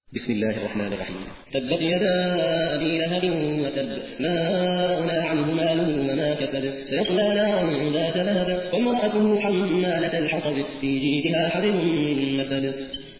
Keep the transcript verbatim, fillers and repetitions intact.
بسم الله الرحمن الرحيم. تبت يدا أبي لهب وتب، ما أغنى عنه ماله وما كسب، سيصلى نارا ذات لهب، وامرأته حمالة الحطب، في جيدها حبل من مسد.